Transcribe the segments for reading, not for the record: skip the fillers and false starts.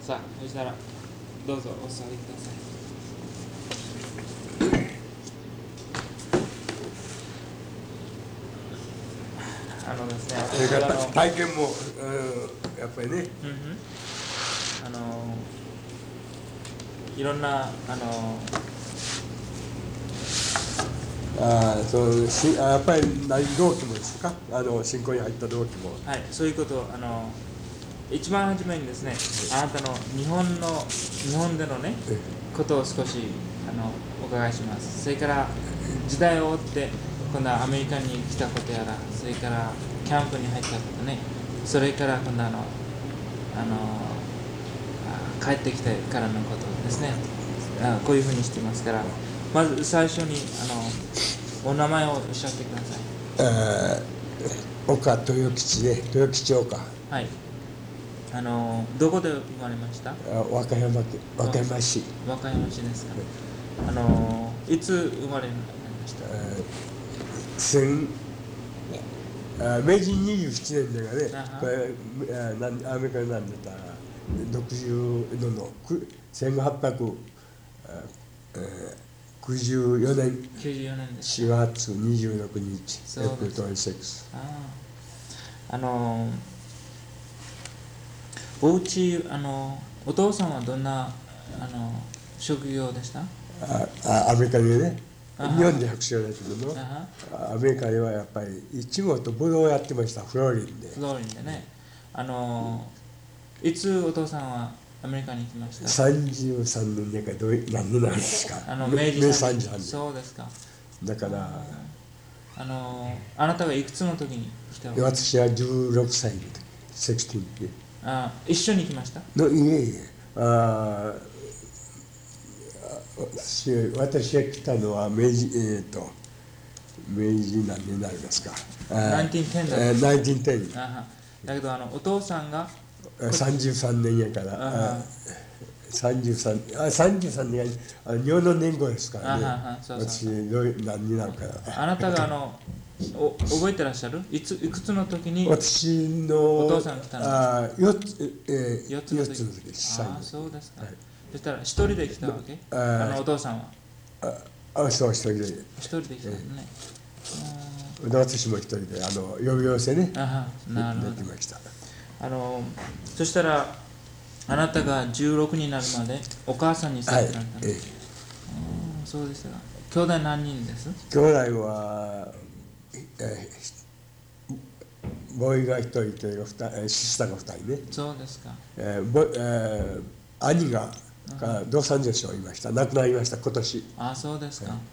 さあ、そしたらどうぞお座りください。ですね、 それから体験も、やっぱりね、 いろんなそうやっぱり同期もですか、信仰に入った同期も、 はい、そういうことを一番初めにですね、あなたの日本でのね、ことを少しお伺いします。それから時代を追って今度はアメリカに来たことやら、それからキャンプに入ったことね、それから今度帰ってきてからのことですね、こういうふうにしてますから、まず最初にお名前をおっしゃってください。 岡豊吉で、豊吉岡。 はい。どこで生まれました？ 和歌山市。 和歌山市ですか。いつ生まれになりました？ 明治27年だからね、これアメリカになんでた60の1894年4月26日、エプリル26。 おうちお父さんはどんな職業でした？ アメリカでね、日本で博士だけども、アメリカではやっぱりイチゴとブドウをやってました、フローリンで。 フローリンでね。いつお父さんはアメリカに来ました？ 33年でか何年なんですか。 明治 33年。 そうですか。 だからあなたがいくつの時に来たの？ 私は16歳の時、16で。 一緒に来ました？ いえいえ、私が来たのは明治何年になりますか。 1910だ。 1910。 だけどお父さんが 33年やから、33年は日本の年号ですからね。私何になるか。 あなたが覚えてらっしゃる？いくつの時に私のお父さん来たの ？4つの時です。 そうですか。そしたら一人で来たわけ？お父さんは？ そう、一人で。 一人で来たのね。 私も一人で呼び寄せね、 なるほど。 できました。 そしたらあなたが16になるまでお母さんに育てられたの？そうですか。兄弟何人です？ 兄弟はボーイが1人とシスターが2人ね。 そうですか。 兄が同三女子をいました。亡くなりました、今年。 そうですか。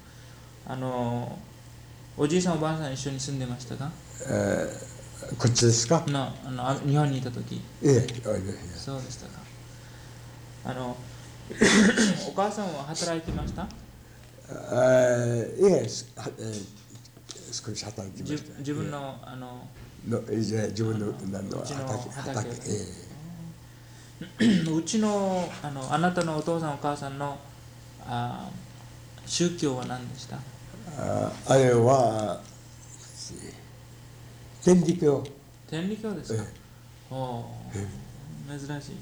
おじいさんおばあさん一緒に住んでましたか？ こっちですか？ 日本にいた時。そうでしたか。お母さんは働いてました？ 少し働きました。 自分の自分の畑。 うちのあなたのお父さんお母さんの宗教は何でした？ あれは天理教。 天理教ですか？珍しい。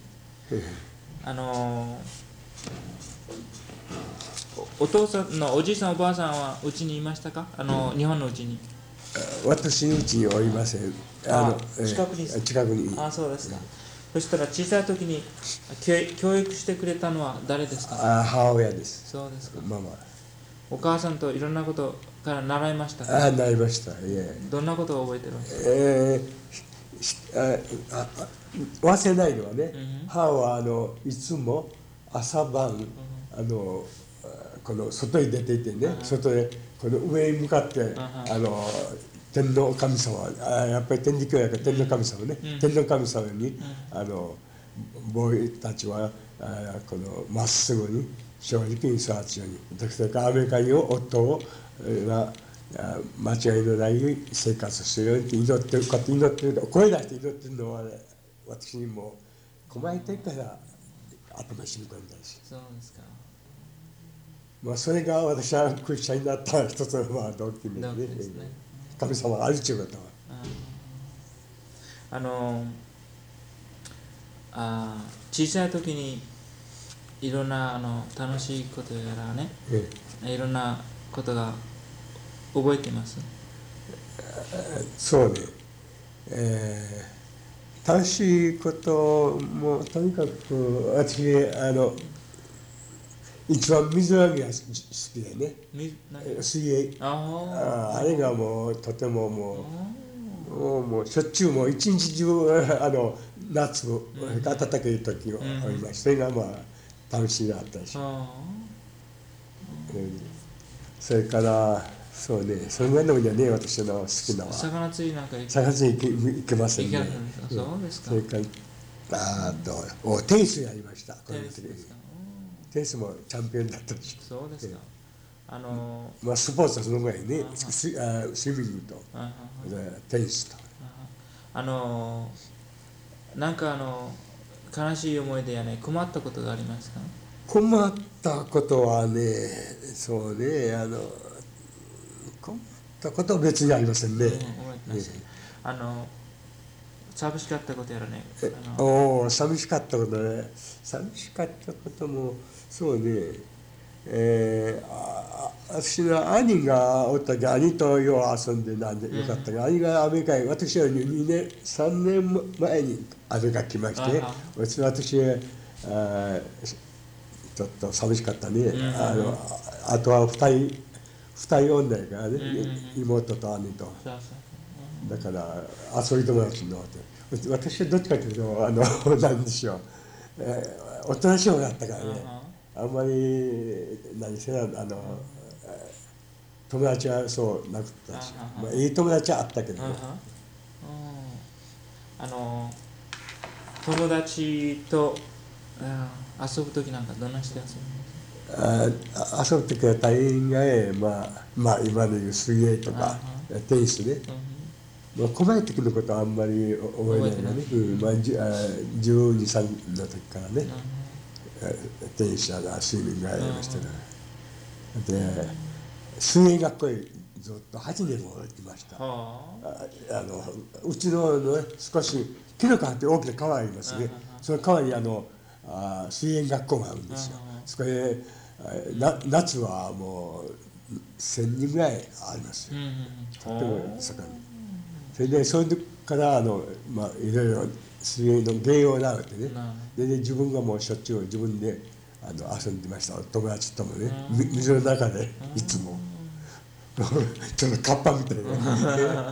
お父さんのおじいさんおばあさんはうちにいましたか？日本のうちに。 私のうちにおりません。 近くに。そうですか。そしたら小さい時に教育してくれたのは誰ですか？ 母親です。 そうですか。 ママ。 お母さんといろんなことから習いましたか？ 習いました。 どんなことを覚えてるんですか？ 忘れないのはね、母はいつも朝晩この外に出ていてね、外でこの上に向かって天皇神様、やっぱり天理教やから天皇神様ね、天皇神様にボーイたちはこのまっすぐに正直に育つように、それからアメリカに夫が間違いのない生活をするように祈ってる、こうやって祈ってる、声出して祈ってるのは、私にも困りたいから頭しみ込んだんですよ。 そうですか。 それが私はクリスチャンになった一つの動機でね、神様があるということは。 小さい時にいろんな楽しいことやらね、いろんなことが覚えてます。 そうね、楽しいこともとにかく私一番水泳が好きでね、水泳、あれがもうとてももうしょっちゅうもう一日中夏暖かい時をありまして、それがまあ楽しみだったし、それからそうね、それぐらいのじゃね、私の好きなのは魚釣りなんか魚釣り行けませんね。 そうですか。 それからテニスやりました。テニスもチャンピオンだったし。 そうですか。 まあスポーツはそのぐらいね、スイミングとテニスと。 なんか悲しい思い出やね、困ったことがありますか？ 困ったことはね、そうね、困ったことは別にありませんね。 寂しかったことやらね。 寂しかったことね。寂しかったことも、そうね、私の兄がおった時、兄とよう遊んでなんでよかったが、兄がアメリカへ、私は2年、3年前にアメリカ来まして、私ちょっと寂しかったね。あとは2人女やからね、妹と兄と。だから遊び友達になって、私はどっちかというとなんでしょう、おとなしい方だったからね、あんまり何せ友達はそうなくったし、まあ、いい友達はあったけどね。 友達と遊ぶ時なんかどんなして遊ぶ遊ぶ時は大概まあ今の言う水泳とかテニスね。細い時のことはあんまり覚えないがね、12、3の時からね、テニスやスイミングやりましたから。で、水泳学校へずっと8年も行きました。うちの少し木の川って大きな川がありますね。その川に水泳学校があるんですよ。そこで夏はもう1000人ぐらいありますよ。とても盛んに。それでその時からいろいろ水泳の芸を習ってね、で自分がもうしょっちゅう自分で遊んでました。友達ともね、水の中でいつもちょっとカッパみたいな。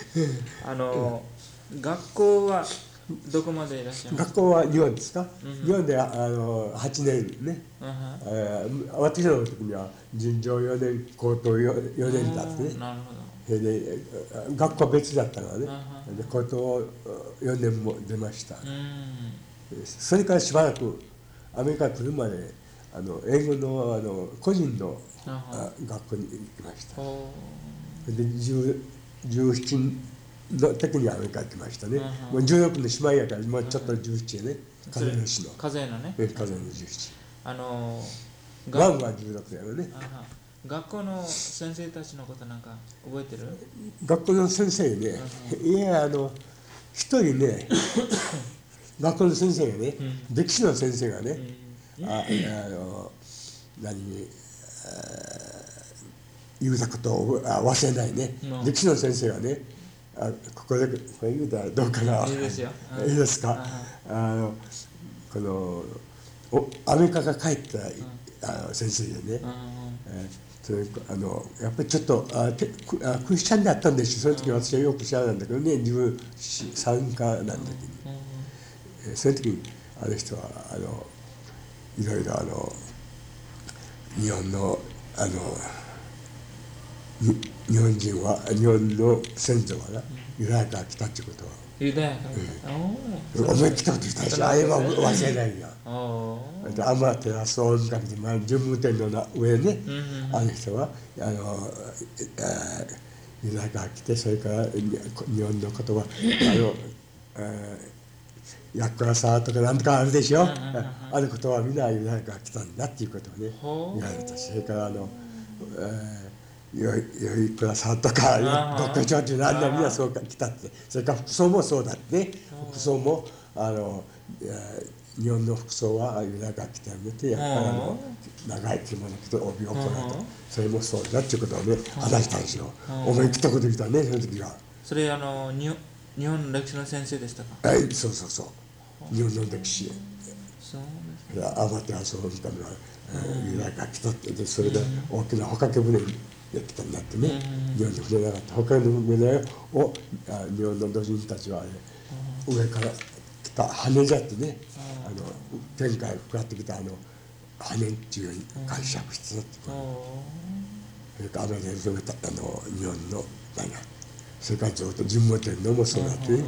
学校はどこまでいらっしゃいますか？ 学校は日本ですか？日本で8年ね。私の時には尋常4年、高等4年だってね。 なるほど。 で学校は別だったからね。で高等4年も出ました。それからしばらくアメリカに来るまで英語の個人の学校に行きました。で17の時にアメリカに来ましたね。もう16の姉妹やからもうちょっと17やね。風の市の。 風のね。 風の17。ワンは16やよね。 学校の先生たちのことなんか覚えてる？ 学校の先生ね、いや一人ね、学校の先生がね、歴史の先生がね、言うたことを忘れないね、歴史の先生がね、ここれ言うたらどうかな、 いいですよ。 いいですか、このアメリカが帰った先生でね、やっぱりちょっとクリスチャンだったんですよ。その時私はよく知らないんだけどね、13かなんだけど、その時にあの人はいろいろ日本の日本人は日本の先祖がユダヤから来たっていうことはユダヤから思い切ったことしたし、あれは忘れないよ。アマテラス大神様、順武天皇の上ね、あの人はユダヤから来て、それから日本の言葉ヤックラサーとかなんとかあるでしょ、あの言葉はみんなユダヤから来たんだっていうことをね言われたし、それからよいくらさんとかどっかちょっと何だみんなそうか来たって、それから服装もそうだってね、服装も日本の服装はユダヤから来てあげて、やっぱり長い着物着て帯をこられて、それもそうだっていうことをね、話したんですよ。思い切ったこと言ったね、その時は。 それ日本の歴史の先生でしたか？ はい、そうそうそう。日本の歴史。 そうですね。 アマテラスを見たのはユダヤから来たって、それで大きな帆掛け船にやってたんだってね。日本に船なかった。帆掛け船を日本の土人たちは、上から来た羽じゃってね、天から下ってきた羽っていうように解釈してたってこと。それからアメリカに染めた日本のそれからずっと神武天皇もそうだってね。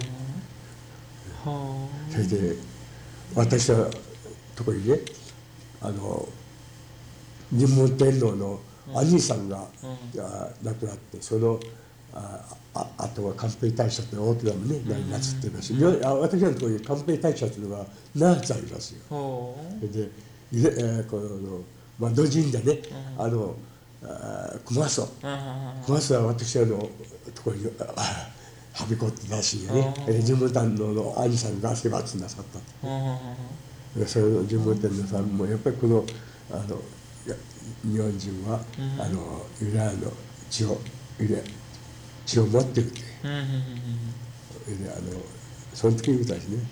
それで私のところにね、神武天皇の兄さんが亡くなって、そのあとは寛平大社という大きなのね、なつっています。私のところに寛平大社というのが7つありますよ。で、土神でね、熊荘は私のところにはびこってたらしいよね。神武天皇の兄さんが世話なさった。それの神武天皇さんもやっぱりこの日本人はユダヤの血を持ってるって。その時に言ったしね。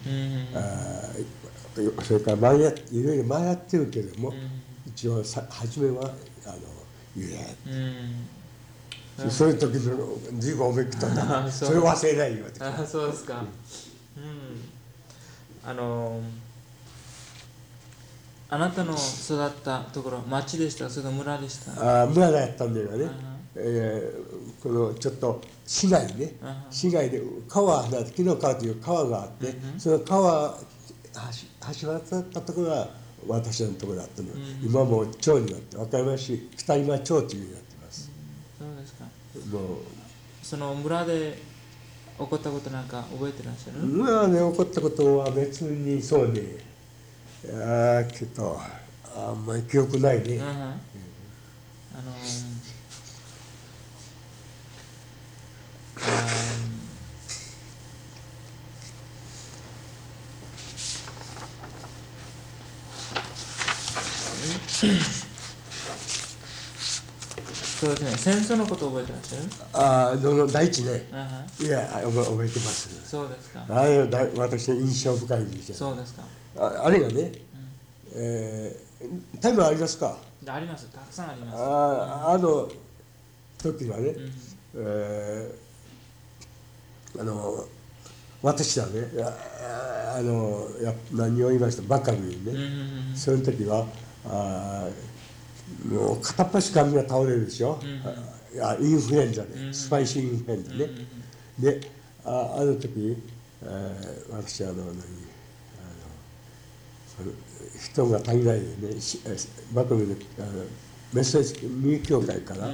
それからいろいろ回ってるけれども、一応初めはユダヤ。そういう時の随分思い切ったんだ。それを忘れないよ。 そうですか。あなたの育ったところ、町でしたか、それとも村でしたか？ 村だったんだよね。このちょっと市内ね、市街で紀の川という川があって、その橋渡ったところが私のところだったの。今はもう町になって、和歌山市二山町というようになってます。 そうですか。その村で起こったことなんか覚えてらっしゃる？ 村で起こったことは別にそうね、けどあんまり記憶ないね。 そうですね。戦争のこと覚えてらっしゃる？ 第一ね。いや、覚えてます。 そうですか。 私印象深いんですよ。 そうですか。 あれがね、タイムありますか？ あります。たくさんあります。 時はね、私はね、何を言いましたばかりにね、その時はもう片っ端髪が倒れるでしょ。インフルエンザで、スパイシーインフルエンザね。で、あの時、私人が足りないでね、バカでメッセージ民協会から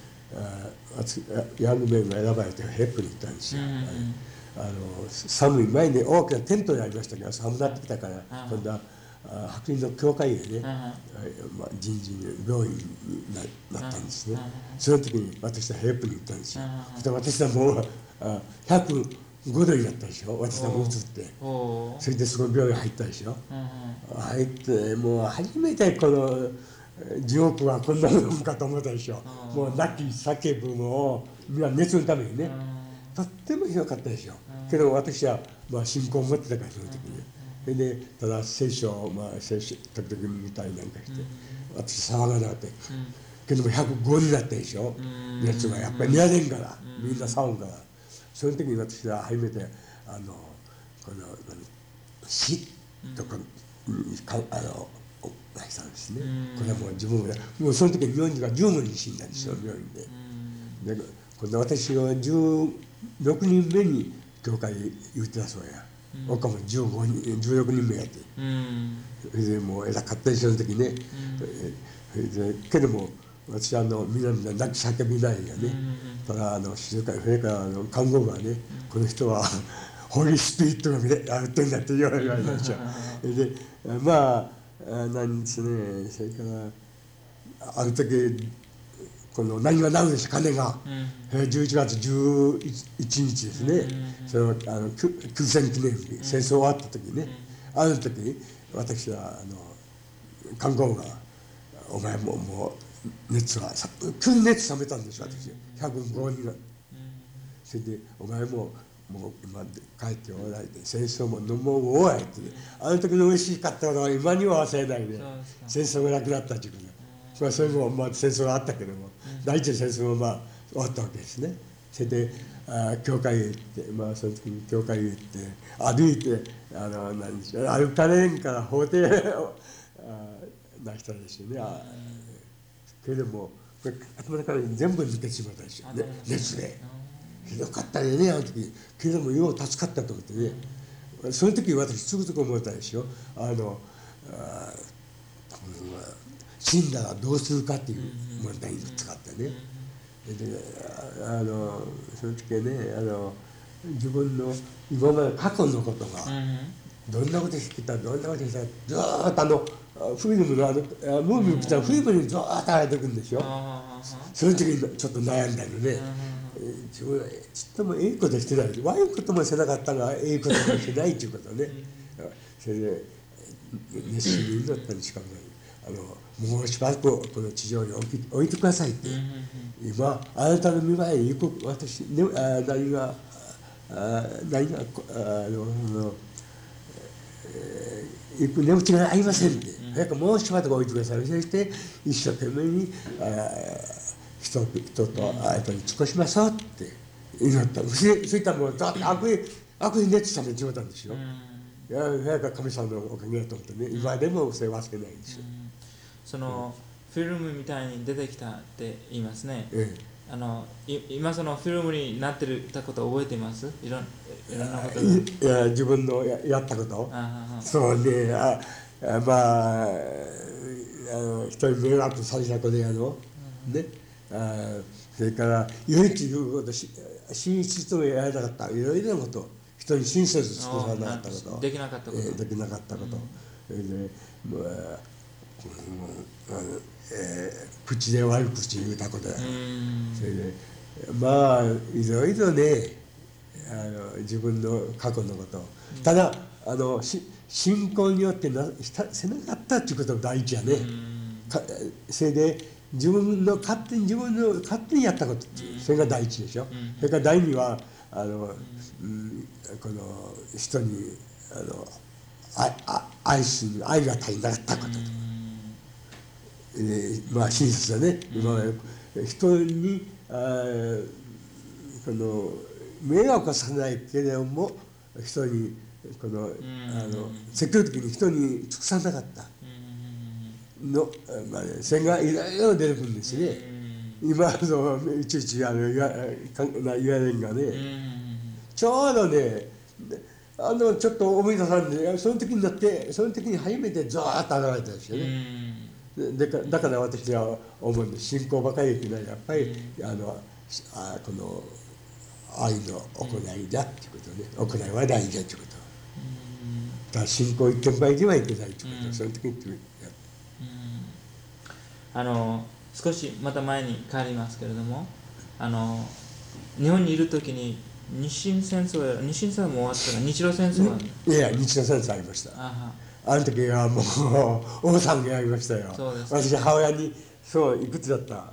ヤングメンが選ばれてヘップに行ったんですよ。寒い前に大きなテントにありましたけど、寒くなってきたから今度は白人の教会でね、人事病院になったんですね。その時に私はヘップに行ったんですよ。私はもう105度になったでしょ。私はもう移って、それでその病院入ったでしょ。入ってもう初めてこの地獄はこんなもんかと思ったでしょ。もう泣き叫ぶのをみんな熱のためにね、とってもひどかったでしょ。けど私は信仰を持ってたから、その時に。それでただ聖書を時々見たりなんかして、私騒がなかったけども105になったでしょ。熱がやっぱり寝られんから、みんな騒ぐから。その時に私は初めてこの死とか泣いたんですね。これはもう自分がもうその時に日本人が10人死んだんですよ、病院で。で今度私が16人目に教会言ってたそうや。他も16人目やって。それでもう偉かったでしょ、その時ね。けども私はみんな泣き叫びないがね。ただ静かに、それから看護婦がね、この人はホーリースピリットがやってんだって言われました。でなんですね、それからある時この何がなるんですか、鐘が、11月11日ですね、その休戦記念日、戦争終わった時にね、 あの時私は看護婦が「お前もう熱は急に熱冷めたんですよ私105人が。それで「お前もう今帰っておられて戦争ももう終わり」ってあの時の嬉しかったのは今には忘れないで戦争がなくなったっていうことでそれも戦争があったけども第一次戦争も終わったわけですね。それで教会へ行ってその時に教会へ行って歩いて何でしょう歩かれんから法廷な人ですよね。けれども頭の中に全部抜けてしまったんですよね熱で。ひどかったよねあの時。けれどもよう助かったと思ってね。その時私つくづく思ったでしょ。死んだらどうするかっていう問題に使ってね。でその時はね自分の今まで過去のことがどんなことしてきたどんなことしてきたずーっとフィルムのムービーを見たらフィルムにずーっと入ってくるんですよ。その時にちょっと悩んだのね。自分はちっともいいことしてない悪いこともしてなかったがいいこともしてないっていうことね。それで熱心に祈ったにしかないもうしばらくこの地上に置いてくださいって。今あなたの見舞いに行く私何が行く値打ちがありませんって。早くもうしばらく置いてください。そして一生懸命に人とあなたに尽くしましょうって祈った。そういったものだって悪に熱冷めちまったんですよ。いや早く神様のおかげだと思ってね今でもそれ忘れないんですよ。 そのフィルムみたいに出てきたって言いますね。今そのフィルムになってたこと覚えています？いろんなこと。 いや自分のやったこと。そうね人に迷惑されたことやろね。それから唯一言うこと真実とやらなかったいろいろなこと人に親切尽くさなかったことできなかったこと。 できなかったこと。それで口で悪口言うたことや。それでいろいろね自分の過去のことただ信仰によってせなかったっていうことが第一やね。それで自分の勝手にやったことっていうそれが第一でしょ。それから第二はこの人に愛が足りなかったことと。親切だね。人に迷惑はさせないけれども人に積極的に人に尽くさなかったの線がいろいろ出てくるんですね。今いちいち言われんがねちょうどねちょっと思い出さんでその時に初めてザーッと現れたんですよね。だから私は思うんです。信仰ばかりというのはやっぱりこの愛の行いだっていうことね。行いは大事だっていうこと。だから信仰一点倍ではいけないっていうことをその時に言って少しまた前に帰りますけれども日本にいる時に日清戦争も終わったら日露戦争はいや日露戦争ありました。あの時はもう大騒ぎありましたよ。私母親にいくつだった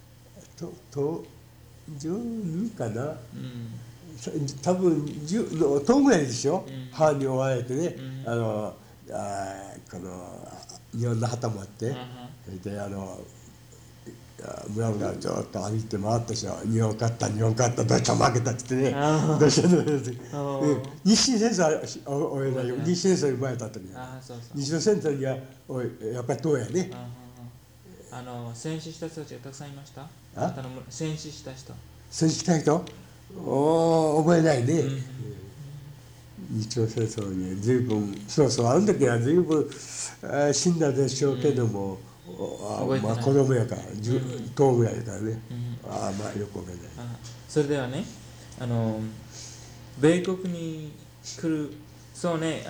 12かな、多分10ぐらいですよ。母に追われてねこの日本の旗もあってそれで村々ちょっと歩いて回ったし日本勝ったどっちも負けたって言ってね日清戦争は日清戦争に生まれた時に日露戦争にはやっぱりどうやね。 戦死した人たちがたくさんいました？戦死した人覚えないね。日露戦争に随分あの時は随分死んだでしょうけども子供やから10ぐらいだからね。よく覚えない。 それではね米国に来るそうね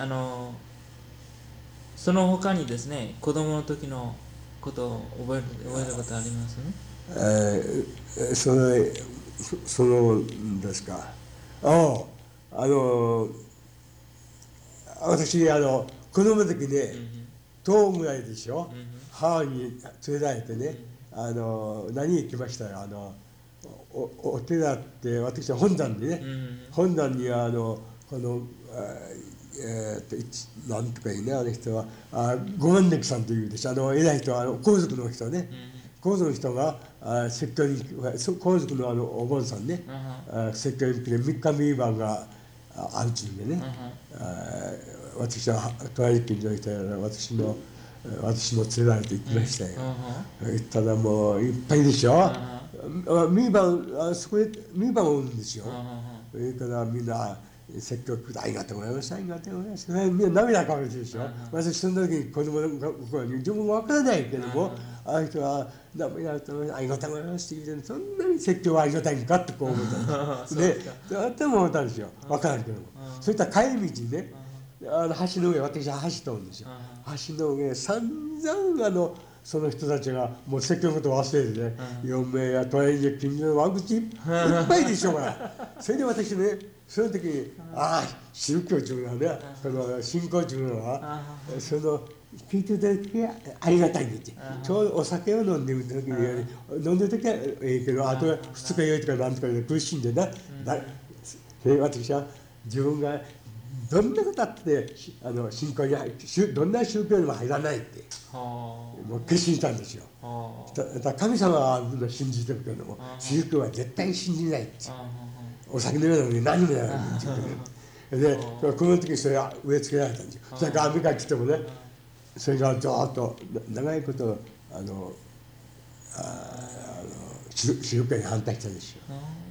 その他にですね子供の時のことを覚えたことありますね？ そのですか。私子供の時ね、10ぐらいでしょ、母に連れられてね、何行きましたよ、お寺って私は本山にね、本山にこのなんとかいいね、あの人はご万暦さんというでしょ、偉い人は皇族の人ね、皇族の人が説教に皇族のお盆さんね、説教に来て3日3晩があるちゅうんでね、私は隣近所にいたら私も連れられて行きましたよ。行ったらもういっぱいでしょ。三晩そこで三晩おるんですよ。それからみんな説教ありがとうございます、ありがとうございます。みんな涙かわるでしょ。私その時に子供の頃に自分も分からないけども、あの人は涙とありがとうございますって言うて、そんなに説教はありがたいんかってこう思ったんです。で、頭思ったんですよ。分からんけども。そういった帰り道にね。橋の上、私は橋通るんですよ。橋の上、散々その人たちがもう説教のことを忘れてね、嫁や隣に近所の悪口いっぱいでしょうが。それで私ね、その時に、宗教というのはね、その信仰というのは、聞いていただきありがたいんですよ。ちょうどお酒を飲んでる時に、飲んでる時はええけど、あと二日酔いとかなんとかで苦しんでな、私は自分がどんなことあって信仰に入ってどんな宗教にも入らないってもう決心したんですよ。だ神様は信じてるけども宗教は絶対に信じないってお酒のようなのに何もやらないって言ってでこの時にそれは植え付けられたんですよ。それからアメリカに来てもねそれからずっと長いこと宗教に反対したんですよ。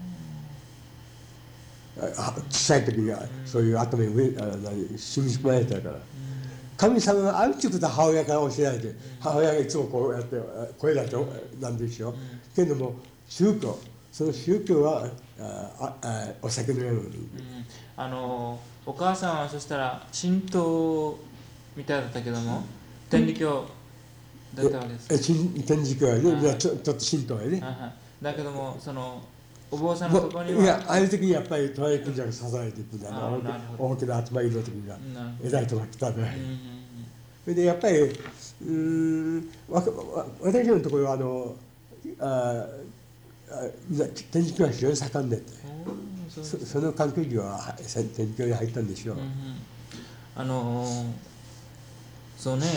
小さい時にはそういう頭に染み込まれたから神様があるっていうことは母親から教えられて母親がいつもこうやってこれだとなんでしょうけれども宗教その宗教はお酒のようにお母さんはそしたら神道みたいだったけども天理教だったわけですか。 天理教はねちょっと神道やねだけどもお坊さんのところには。 いや、ああいう時にやっぱり隣近所が支えていくんだ大きな集まりの時には偉い人が来たぐらい。それでやっぱり私のところは天理教は非常に盛んでその関係上は天理教に入ったんでしょう。 そうね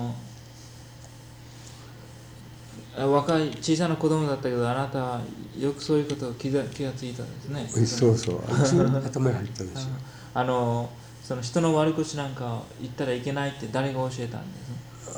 若い小さな子供だったけどあなたはよくそういうことを気がついたんですね。 そう頭に入ったんですよ。 その人の悪口なんか言ったらいけないって誰が教えたんです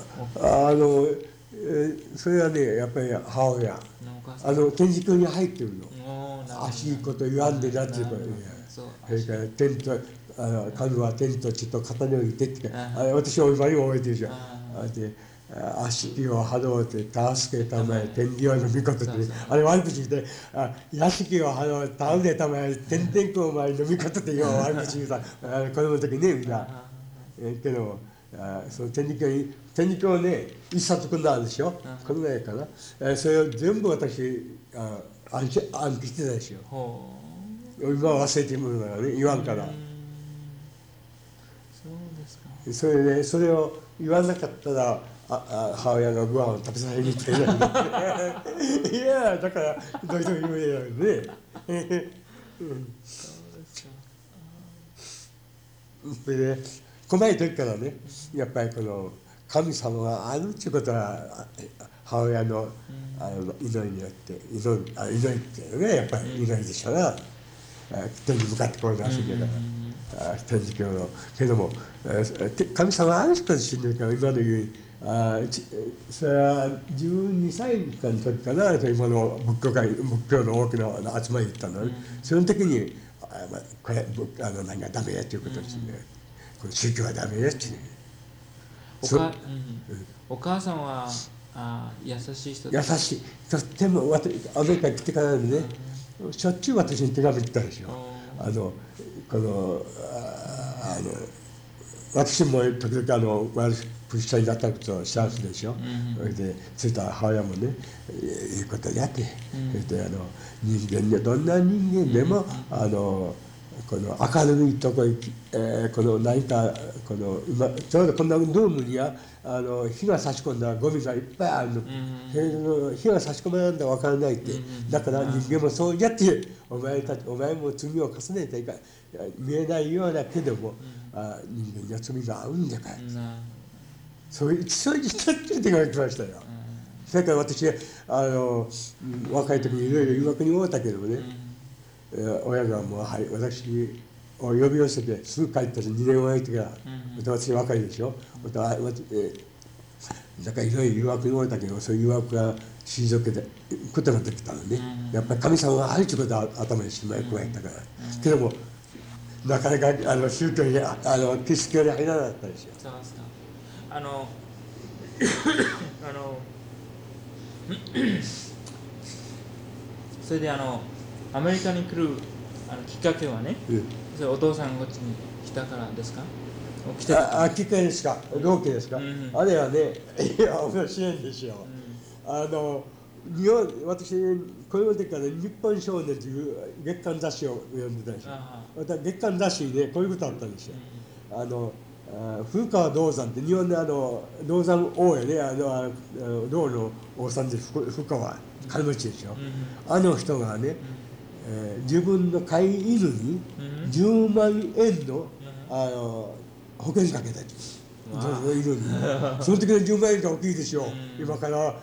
か。それはねやっぱり母親天竺教に入ってるの。足いいこと言わんでなっていうことそれから天と神は天と地と肩に置いてって私は今にも覚えてるじゃん。悪しきを払うて助けたまえ天理王の御事ってあれ悪口言って悪しきを払うて倒れたまえ天天公前の御事って言う悪口言うた子供の時ねみんなけどその天理教ね一冊組んだんでしょこのぐらいかなそれを全部私暗記してたでしょ今は忘れてるものだからね言わんからそれでそれを言わなかったら母親がご飯を食べさせに行っていやだからどういうと言うやろねそれで細い時からねやっぱりこの神様があるっていうことは母親の祈りによって祈りっていうのがやっぱり祈りでしょうな天に向かってこうなすけど天主教のけども神様がある人自身の今の言うそれは12歳かの時かな今の仏教の大きな集まりに行ったのねその時にこれ何がダメやということですねこの宗教はダメやってねお母さんは優しい人優しいとってもアメリカに来てからねしょっちゅう私に手紙来たでしょ私も時々悪くしたりだったことをしゃすでしょそれでついた母親もねいいことやってそれで人間でどんな人間でもこの明るいところ、この何かこのちょうどこんなルームには火が差し込んだゴミがいっぱいあるの、火が差し込まないんだ分からないって、だから人間もそうやってお前も罪を重ねていか見えないようだけども、人間には罪が合うんだから、そういうしょっちゅう手が来ましたよ。それから私若い時にいろいろ誘惑に遭ったけどもね、親がもう、はい、私を呼び寄せてすぐ帰ったし2年前から、私若いでしょ、だからいろいろ誘惑に遭ったけど、そういう誘惑が退けてことができたのね、やっぱり神様があるということは頭にしまい加えたから、けどもなかなか宗教にキリスト教に入らなかったですよ。 そうですか。それでアメリカに来るきっかけはね、それお父さんがこっちに来たからですか？ きっかけですか？同期ですか？あれはね、いや面白いんですよ。私子供の時から日本少年という月刊雑誌を読んでたんですよ。また月刊雑誌にねこういうことあったんですよ。古川道山って日本の道山王やね、道の王さんで古川金持ちでしょ。あの人がね、自分の飼い犬に10万円の保険かけたんです。犬にその時の10万円が大きいでしょ。今から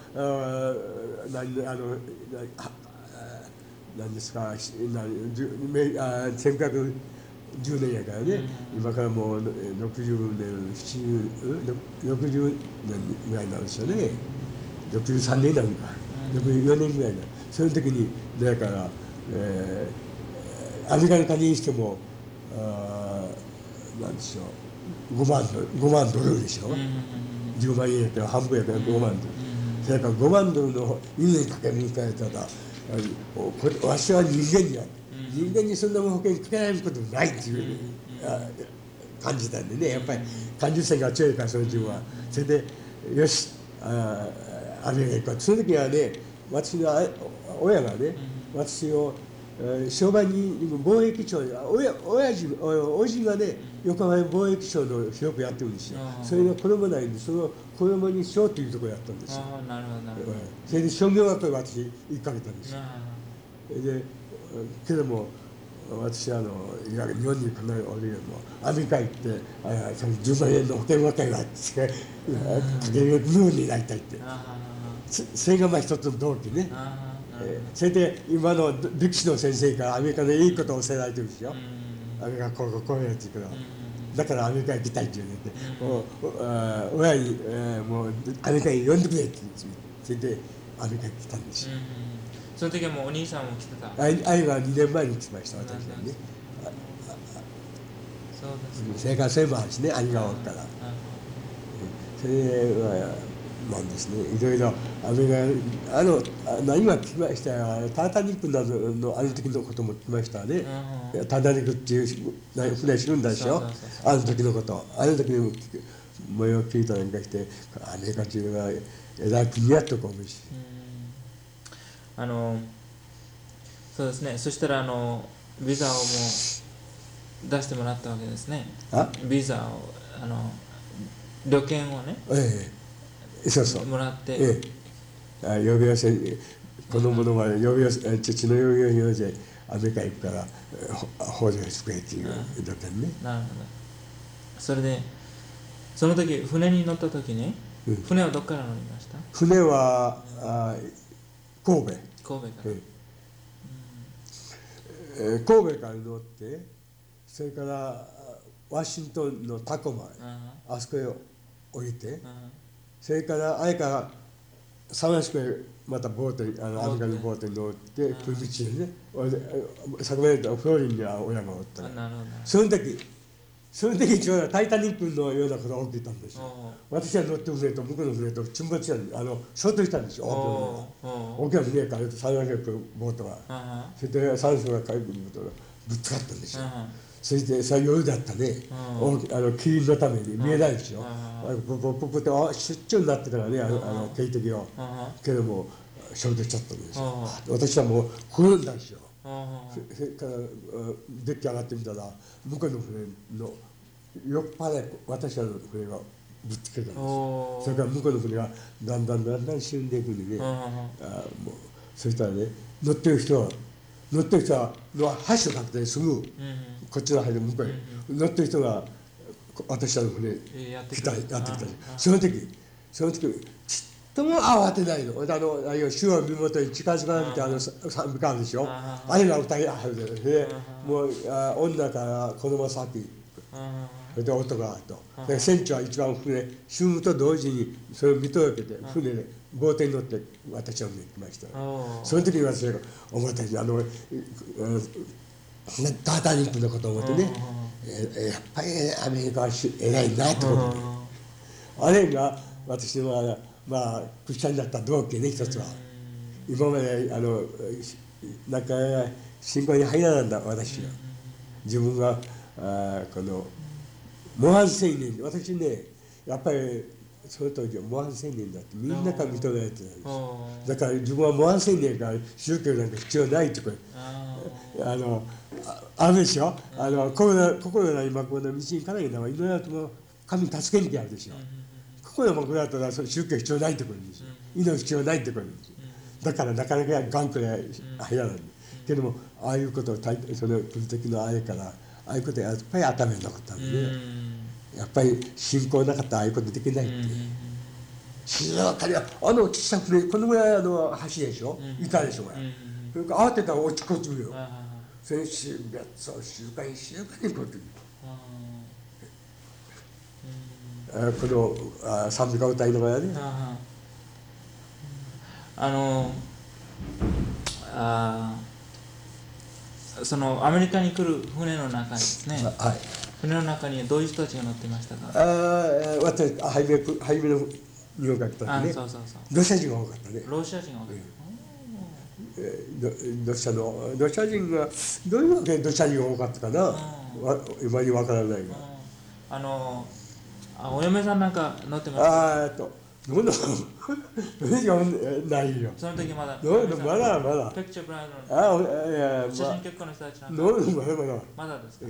何ですか、1910年やからね、今からもう60年60年ぐらいなんですよね。63年になるか64年ぐらいな、その時にだから、アメリカに仮にしてもなんでしょう、5万ドルでしょ、10万円やったら半分やから5万ドル、それから5万ドルの犬にかけに行かれたら、わしは人間にそんな保険かけられることないっていう感じたんでね、やっぱり感受性が強いから、その自分は。それでよし、アメリカ行こう。その時はね、私の親がね、私を商売に貿易商で、おじがね、横浜貿易商の広くやってるんですよ。それが子供ないんで、その子供にしようというところやったんですよ。それで商業学校に私行かれたんですよ。でけども私日本に来ない俺よりもアメリカ行って10万円の保険和解があってかけるムーになりたいって、それがまあ一つの動機ね。それで今の歴史の先生からアメリカのいいことを教えられてるんですよ。アメリカこういうやつからだからアメリカ行きたいって言われて、親にもうアメリカに呼んでくれってそれでアメリカに来たんですよ。 その時はもうお兄さんも来てた。 愛は2年前に来ました、私はね。それからそういうのもあるしね、兄がおるから。それはなんですね、いろいろアメリカ何が聞きましたよ、タータニックなどのあの時のことも聞きましたね。タータニックっていう船知るんでしょ、あの時のこと、あの時の模様を聞いたりなんかして、アメリカ中がえらい国やっとか思うし。 そうですね。そしたらビザをもう出してもらったわけですね。ビザを旅券をね、 そうそうもらって、 呼び寄せ子供の前で父の呼び寄せアメリカ行くから補助してくれっていう旅券ね。 なるほど。それでその時船に乗った時ね、船はどこから乗りました？ 船は神戸から、 神戸から乗って、それからワシントンのタコマあそこへ降りて、それからあれからサンフランシスコへまたボートにアメリカのボートに乗って来る道でね、サクラメントフロリンには親がおったから、その時ちょうどタイタニックのようなことが起きたんですよ。私が乗ってる船と向こうの船と沈没したんで衝突したんですよ。大きな船からサンフランシスコボートが、それでサンフランシスコが帰ってくるとぶつかったんですよ。そしてさ夜だったね、霧のために見えないですよ。ポッって出張になってからね、警笛を。けども衝突しちゃったんですよ。私はもう転んだんですよ。 それからデッキ上がってみたら向こうの船の酔っ払い私らの船がぶつけたんですよ。それから向こうの船がだんだん沈んでいくんでね、もうそしたらね乗ってる人は橋をかけてすぐこっちの橋で向こうへ乗ってる人が私らの船やってきた。その時ちっとも慌てないの。主を身元に近づかなくて賛美歌あるでしょ。あれが歌いはるで、もう女から子供先、それで男がと。船長は一番船、沈むと同時にそれを見届けて船でボートに乗って私は船に来ました。その時に私が思ったし、タータニックのことを思ってね、やっぱりアメリカは偉いなと思って。あれが私のクリスチャンだった動機ね、一つは。今までなんか信仰に入らないんだ、私は。自分がこの模範青年で、私ねやっぱりその当時は模範青年だってみんなから認められてたんです。だから自分は模範青年から宗教なんか必要ないってこれあるでしょ。心が今この道に行かないんだからいろいろと神に助けに来るでしょ。心がこれだったら宗教必要ないってこれですよ。命必要ないってこれです。だからなかなか頑固に入らないけども、ああいうことをその来る時のあれからああいうことやっぱり頭に残ったんでね、やっぱり信仰なかったらああいうことできないって。静岡には小さくねこのぐらい橋でしょ、板でしょこれ。それから慌てたら落ち込むよ。それ静かにこうやって。この賛美歌を歌いながらね。 そのアメリカに来る船の中にですね、船の中にどういう人たちが乗ってましたか？ 私、初めの日本から来たんでね、ロシア人が多かったね。 ロシア人が多かった。 ロシア人がどういうわけでロシア人が多かったかな、今にわからないが。 お嫁さんなんか乗ってました？ 船がないよ。 その時まだ。 まだ。 ペクチャーブラウンの写真結婚の人たちなんか。まだですか。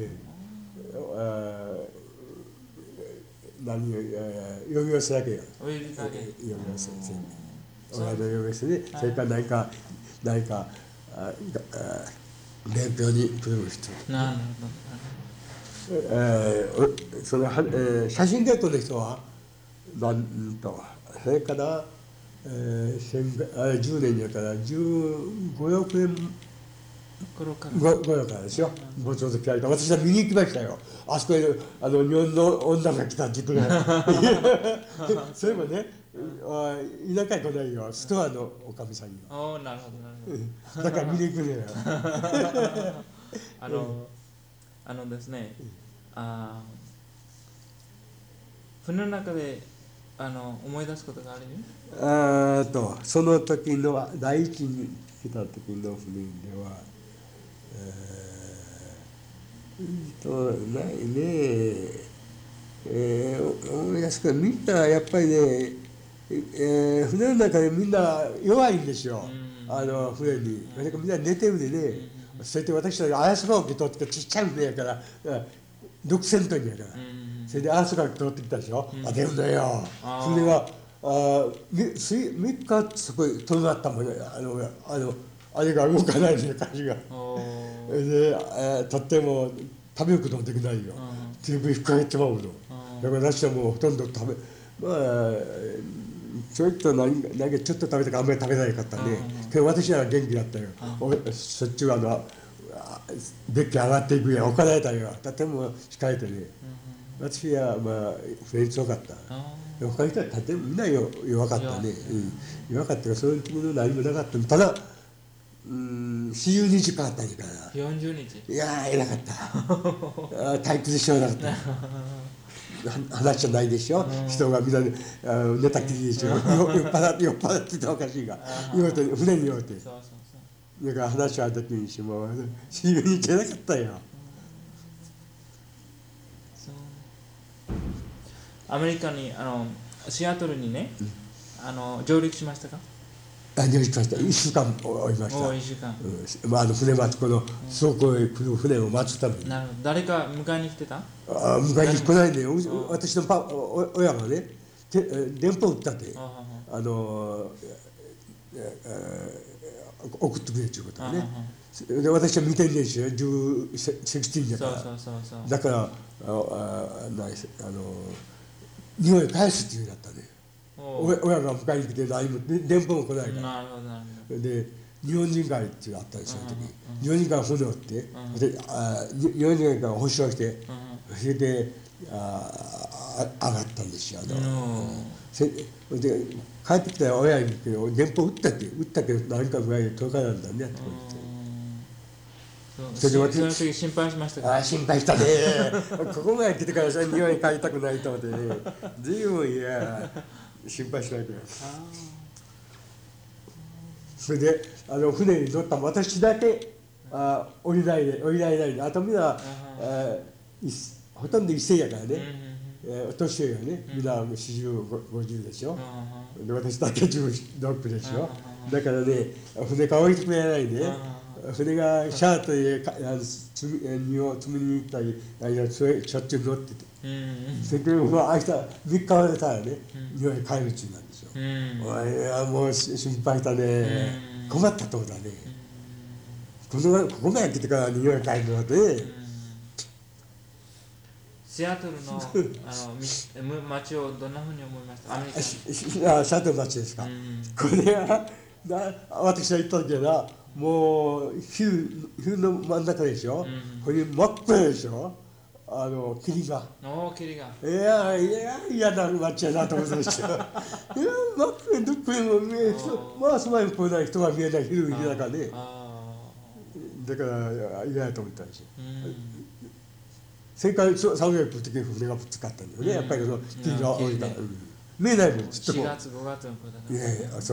呼び寄せだけよ。 呼び寄せだけ。 親の呼び寄せで、それから何か伝票に来る人。 なるほど。その写真結婚の人はそれから10年だから15、6年頃からですよ。もうちょっと来られた。私は見に行きましたよ。あそこへ日本の女が来たって言ってそういえばね、田舎に来ないよ。ストアのおかみさんには。 なるほど。 だから見に行くのよ。 ですね、船の中で思い出すことがあるよ。 その時の第一に来た時の船ではないね。思い出すけどみんなやっぱりね、船の中でみんな弱いんですよ。船に。みんな寝てるでね。それで私はアラスカ沖通ってちっちゃい船やから独占とやから。それでアラスカ沖通ってきたでしょ。出るんだよ。船が3日そこにとどまったもんね。あれが動かないね、舵が。で、とっても食べることもできないよ。全部引っ掛けちまうの。だから私はもうほとんどちょっと何かちょっと食べたからあんまり食べなかったね。けど私は元気だったよ。そっちはデッキ上がっていくやん、怒られたよ。とても控えてね。私は船に強かった。他の人はみんな弱かったね。弱かったからそういう時の何もなかった。ただ40日かかったんだから。 40日。 いや偉かった。退屈しようなかった。話じゃないでしょ。人がみんな寝たきりでしょ。酔っ払ってたおかしいが。船に酔うて。だから話し合う時にしても40日偉かったよ。 アメリカにシアトルにね、上陸しましたか？ 入院しました。1週間おりました。 1週間。 船待ち、この走行へ来る船を待つために。 なるほど。誰か迎えに来てた？ 迎えに来ないで、私の親がね、電報を打ったって、送ってくれっていうことはね。で、私は見てんでしょ、16だから。だから、日本へ返すっていうふうになったね。親が迎えに来て何も電報も来ないから。で、日本人会っていうのがあったんですよ、その時。日本人会が船を追って、日本人会が保証して、それで上がったんですよ。で、帰ってきた親に電報打ったけど何かぐらいで届かないんだねって言って。 その時心配しましたか？ 心配したね。ここまで来てから日本に帰りたくないと思ってね。随分心配しないで。それで船に乗った私だけ降りないで、あとみんなほとんど一斉やからね、年上がね、みんな40、50でしょ。で私だけ16でしょ。だからね、船から降りてくれないで、船がシャートで荷を積みに行ったり、しょっちゅう乗ってて。それで明日3日までたらね、日本へ帰るっちゅうなんですよ。もう心配したね。困ったとこだね。ここまで来てから日本へ帰るので。 シアトルの街をどんなふうに思いました？アメリカ。 シアトルの街ですか。これは私が行った時はもう昼の真ん中でしょ。これ真っ暗でしょ。霧が。 霧が。 嫌な街やなと思ってました。真っ暗でどっかにも見える人、まあそばに来ない人が見えない昼だからね。だから嫌だと思ったんですよ。正解、サウナに来る時に船がぶつかったんだよね。やっぱり霧が降りた。見えないもん、ちょっと。 4月、5月の頃だから。 そう。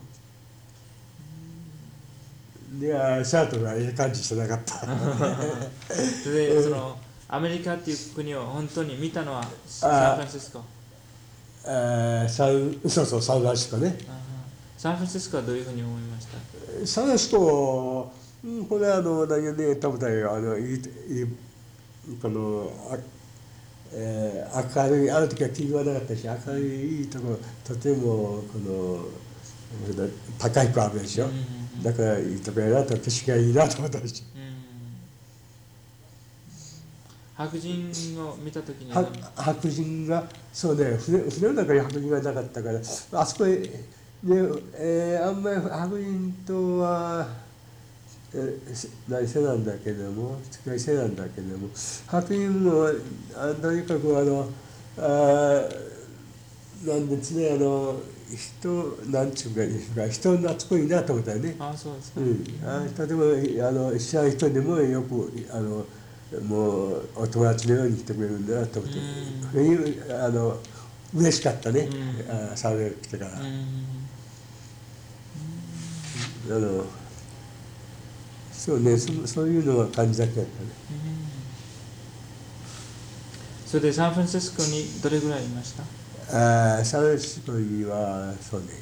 いや、シャートがいい感じしてなかった。 で、アメリカっていう国を本当に見たのはサンフランシスコ。 そう、サンフランシスコね。 サンフランシスコはどういうふうに思いました？ サンフランシスコ、これは何をね、食べたよ。この明るい、あの時は霧はなかったし、明るいいいところ、とても高い川でしょ。だからいいとこやなと、景色がいいなと思ったでしょ。 白人を見た時に白人が、そうね、船の中に白人がなかったから、あそこへ、あんまり白人とは、背なんだけども、近い背なんだけども、白人も、とにかくなんですね、なんちゅうか、人懐っこいなと思ったよね。 そうですか。 とても、知らん人でもよく、もうお友達のように来てくれるんだなと思って、嬉しかったね、サウナに来てから。そうね、そういうのは感じだけだったね。 それでサンフランシスコにどれぐらいいました？ サンフランシスコには、そうね、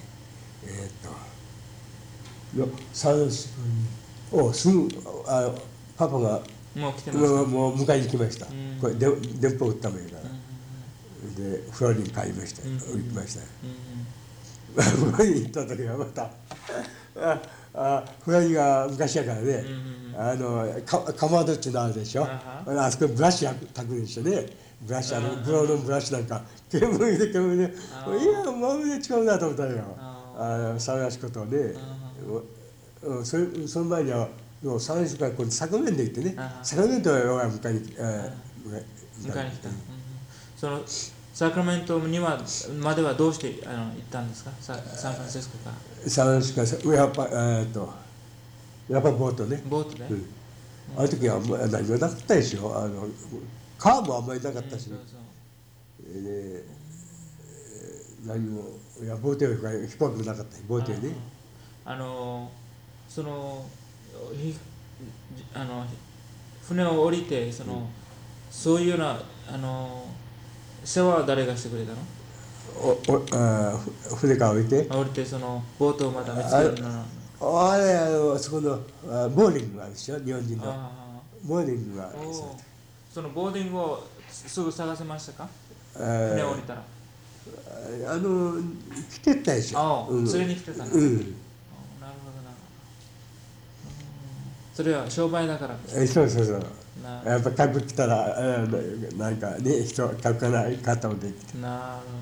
サンフランシスコに、すぐ、パパが、 もう来てました。 もう迎えに来ました。これ電報打ったもんやから。で、フロリに帰りました。行きました。フロリに行った時はまた、フロリが昔やからね、かまどっちのあるでしょ。あそこブラシ炊くでしょね。ブラシ、ブローのブラシなんか、煙で、いや、まるで違うなと思ったよ。サンフランシスコとね。その前には、サンフランシスコからサクラメント行ってね、サクラメントは迎えに来た。 そのサクラメントまではどうして行ったんですか？サンフランシスコから。 サンフランシスコから、やっぱボートね。 ボートで？ あの時は何もなかったでしょ。川もあんまりなかったし。何も、ボートより飛行機もなかったし、ボートよね。 船を降りてそういうような世話は誰がしてくれたの？ 船から降りて、 降りてそのボートをまた見つけるの。 あれ、そこのボーディングがあるでしょ、日本人の。ボーディングがあるでしょ。 そのボーディングをすぐ探せましたか？船降りたら。 来てたでしょ。 連れに来てたの。なるほどな。それは商売だから。 そうそうそう。やっぱ客来たら、なんかね、客がない方もできて。 なる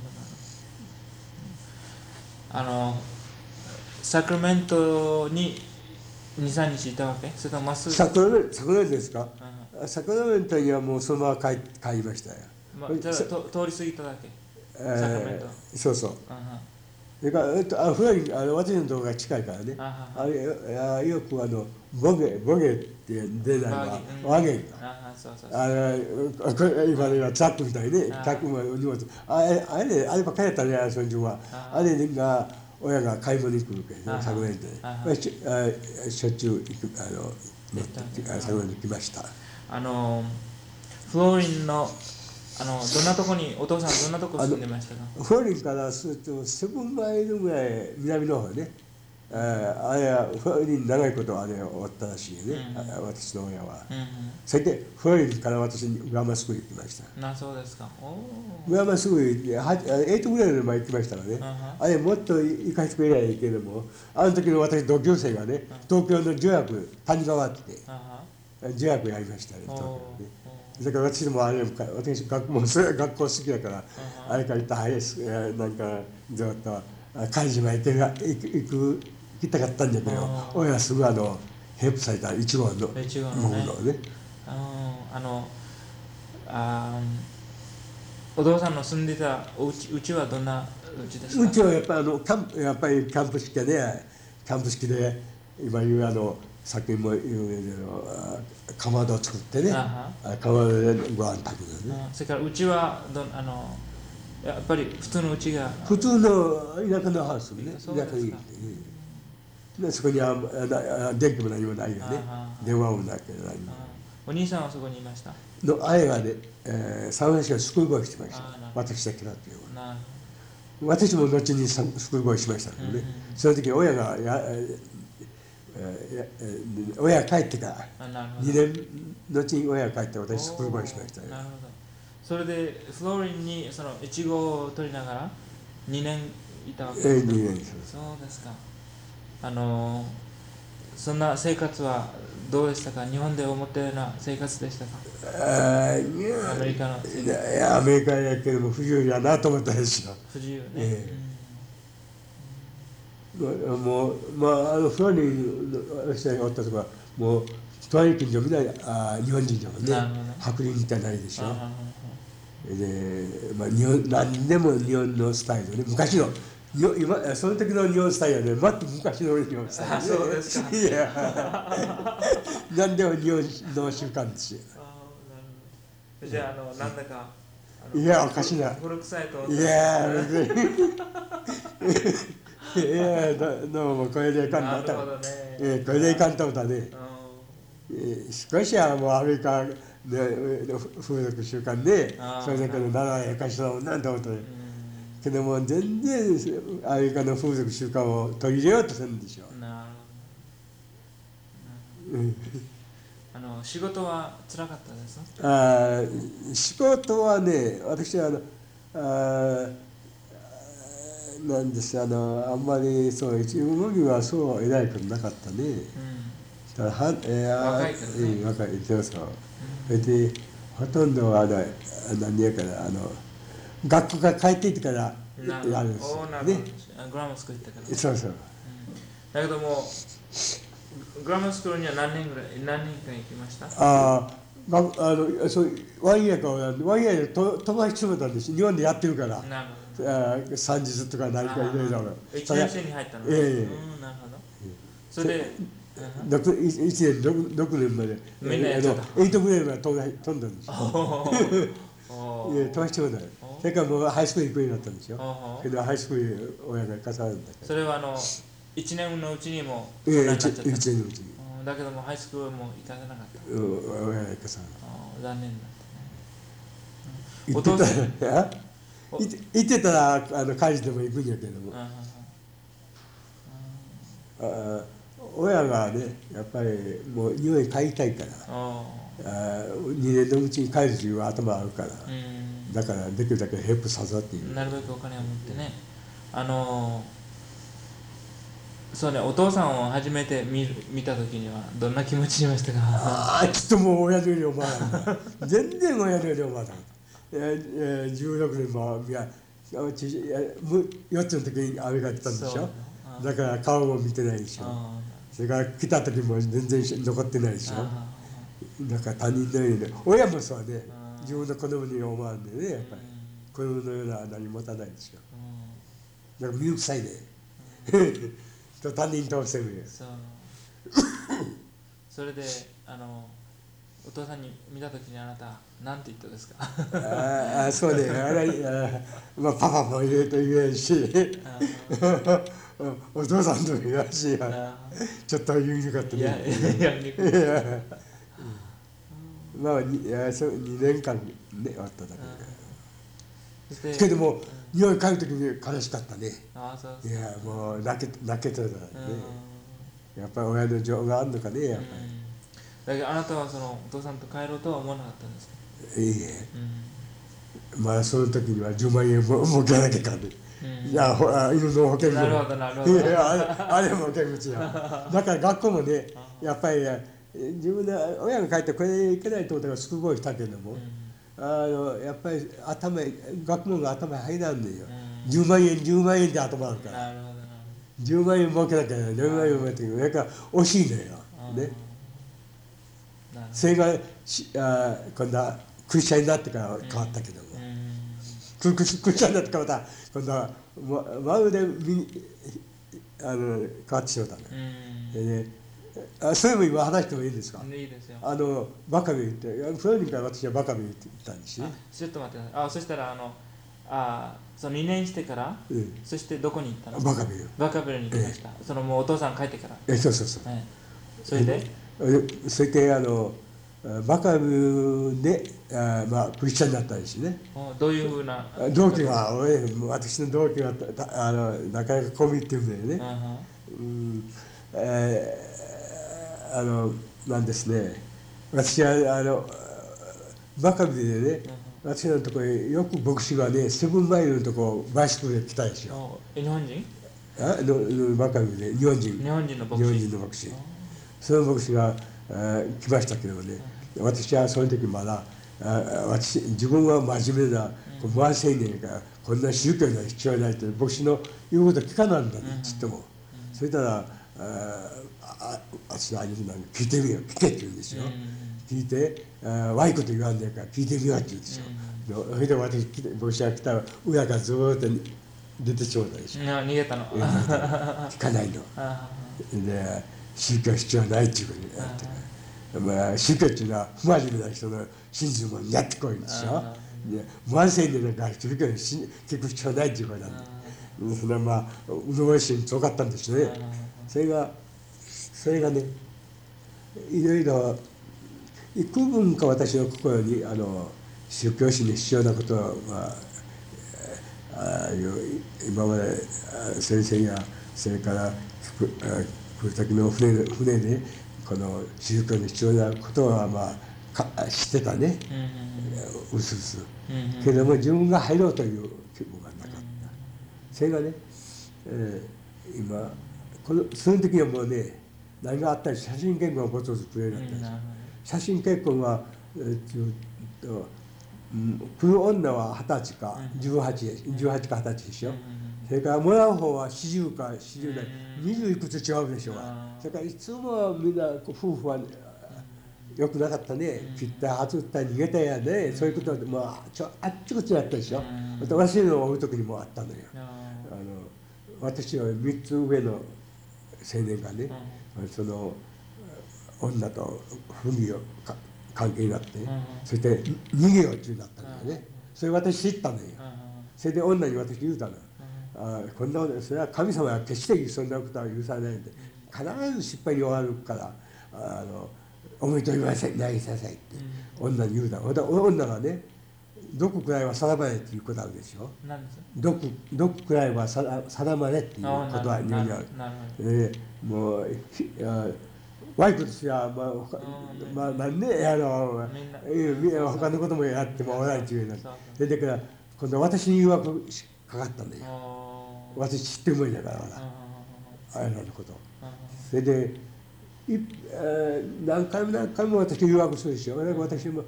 ほど。サクラメントに2、3日いたわけ？それともまっすぐ？ サクラメントですか？サクラメントにはもうそのまま帰りましたよ。 じゃあ通り過ぎただけ？サクラメント。 そうそう。それからフラリン私のところが近いからね。よくボゲって出ないのはワゲンが。今ではザックみたいね。ザックも荷物。あればっかりやったね、その時は。あれが親が買い物に来るけど、サクラメントで。しょっちゅうサクラメントに来ました。 フローリンのどんなとこに、お父さんどんなとこ住んでましたか？ フローリンからすると7マイルぐらい南の方ね。あれはフローリン長いことあれをおったらしいね、私の親は。それでフローリンから私にグラマースクール行きました。 そうですか。 グラマースクール行って8ぐらいの前行きましたからね。あれもっと行かせてくれないけども、あの時の私同級生がね、東京の助役谷川って助役やりましたね、東京ね。だから私も私学校好きだから、あれから行ったらなんかずっと海島行きたかったんだけど、親はすぐヘルプされた1号のね。 お父さんの住んでたうちはどんなうちですか？ うちはやっぱりキャンプ式で、今言うさっきも言うかまどを作ってね、かまどでご飯炊くのね。 それからうちはやっぱり普通のうちが普通の田舎のハウスね。田舎にそこに電気も何もないよね。電話もないけど何も。 お兄さんはそこにいました？ 姉がね、サンフランシスコスクールボーイしてました。私だけだっていう。私も後にスクールボーイしましたけどね。その時親が帰ってから2年後に親が帰って私スクールボーイしましたよ。 なるほど。それでフローリンにそのイチゴを取りながら2年いたわけですか？ 2年。 そうですか。そんな生活はどうでしたか？日本で思ったような生活でしたか？アメリカの生活。 いやアメリカやけども不自由やなと思ったですよ。 不自由ね。 もうフローリンの人がおったとかもう隣近所みたいな日本人でもね、白人みたいないでしょ。で何でも日本のスタイルね、昔のその時の日本スタイルはね、また昔の日本スタイルね。 そうですか。 いや何でも日本の習慣ですよ。 じゃあなんだかいやおかしいな。 古臭いと思って。 いやどうもこれでいかんなと。これでいかんと思ったね。少しはもうアメリカの風俗習慣でそれだけの習いやかしだもんなんて思ったね。けども全然アメリカの風俗習慣を取り入れようとするんでしょ。 仕事は辛かったです？ 仕事はね、私はなんですあんまりそう動きはそう偉いことなかったね。 若いからね。 若いそうそう。それでほとんど何やから学校から帰ってきてからやるんですよね。 グラマースクール行ったから。 そうそう。 だけどもグラマースクールには何年間行きました？ そうワンイヤーで飛ばし詰めたんです。日本でやってるから。3日とか何かいろいろ。 1年生に入ったの？なるほど。それで 1年6年まで8ぐらいまで飛んだんですよ。飛ばしてもらう。それからもうハイスクール行くようになったんですよ。けどハイスクール親が行かされるんだけど。 それは1年のうちにも 1年のうちに。 だけどもハイスクールも行かせなかった。 親が行かされる。 残念だったね。お父さんいてたら返しても行くんやけども、親がねやっぱりもう匂い嗅ぎたいから、2年のうちに帰るという頭あるから、だからできるだけヘップさせっていう。 なるべくお金を持ってね、そうね、お父さんを初めて見た時にはどんな気持ちしましたか？ きっともう親父より思わない全然親父より思わない。16年もいや4つの時にアメリカ行ったんでしょ。だから顔も見てないでしょ。それから来た時も全然残ってないでしょ。だから他人のように親もそうね、自分の子供に思わんでね、やっぱり子供のような何も持たないでしょ。だから醜くさいねと他人と責める。 それでお父さんに見たときにあなた何て言ったんですか？ そうね、まあパパも言えと言えんしお父さんとも言わんし、ちょっと言いにくかったね。まあ2年間ねあっただけけども匂い嗅ぐときに悲しかったね。いやもう泣けてたからね。やっぱり親の情があるのかね、やっぱり。 だけどあなたはそのお父さんと帰ろうとは思わなかったんですか？ いいえ、まあその時には10万円も儲けなきゃいかんね。いや犬の保険なるほどなるほど。 あれも保険口や。だから学校もねやっぱり自分で親が帰ってこれいけないと思ったからすごいしたけども、やっぱり学問が頭に入らんねんよ。10万円で頭あるから。10万円儲けなきゃいけない。10万円儲けなきゃいけない。だから惜しいのよ。ね。それが今度はクリスチャンになってから変わったけども、クリスチャンになってからまた今度はまるで変わってしまったの。それも今話してもいいですか？ いいですよ。 バカビ言って、その時から私はバカビ言ってたんですね。 ちょっと待ってください。そしたらその2年してから、そしてどこに行ったの？バカビルに行きました。そのもうお父さん帰ってから。 そう。 それでそれでバカビルでまあクリスチャンになったんですね。 どういうふうな同期が私の同期がなかなかコミっていうんだよね。なんですね。私はバカビルでね、私のところへよく牧師がね、セブンマイルのとこバイシクルで来たんですよ。 日本人？ バカビルで日本人の牧師。その牧師が来ましたけどね、私はその時まだ自分は真面目な無愛青年がこんな宗教が必要ないと牧師の言うこと聞かないんだね、ちっとも。それから私の兄貴なんか聞いてみよう、聞けって言うんですよ。聞いて悪いこと言わんねえから聞いてみようって言うんですよ。それで私牧師が来たら親がずーっと出てちょうだいでしょ。 逃げたの。 聞かないの。で宗教必要ないっていうことになって、まあ宗教っていうのは不真面目な人の信じるものにやってこいんでしょ。無愛青年なんか宗教に聞く必要ないっていうことなんで、それはまあうのぼい心強かったんですね。それがね、いろいろ幾分か私の心に宗教心に必要なことは今まで先生やそれから来る時の船でこの宗教に必要なことはまあ知ってたね、うすうす。けれども自分が入ろうという気分がなかった。それがね、今その時はもうね、何があったり写真結婚がごつごつプレーだったんですよ。写真結婚は来る女は20歳か18か20歳でしょ。それからもらう方は40か40代、20いくつ違うでしょう。それからいつもみんな夫婦はよくなかったね。切った外った逃げたやね、そういうことであっちこっちだったでしょ。私の会う時にもあったのよ。私は3つ上の青年がね、その女と不義を関係になって、そして逃げようってなったんだよね。それ私知ったのよ。それで女に私言うたの。こんなことそれは神様は決してそんなことは許さないんで、必ず失敗に終わるからおめでとう言わないなさいって女に言うたの。女がね毒くらいは定まれっていうことあるでしょ。 何ですか？ 毒くらいは定まれっていうことは日本にある。もうワイフとしてはなんで他のこともやってもおらないというような。それだから今度私に誘惑かかったんだよ。私知ってるもんだからあれらのこと。それで何回も私誘惑するでしょ。私も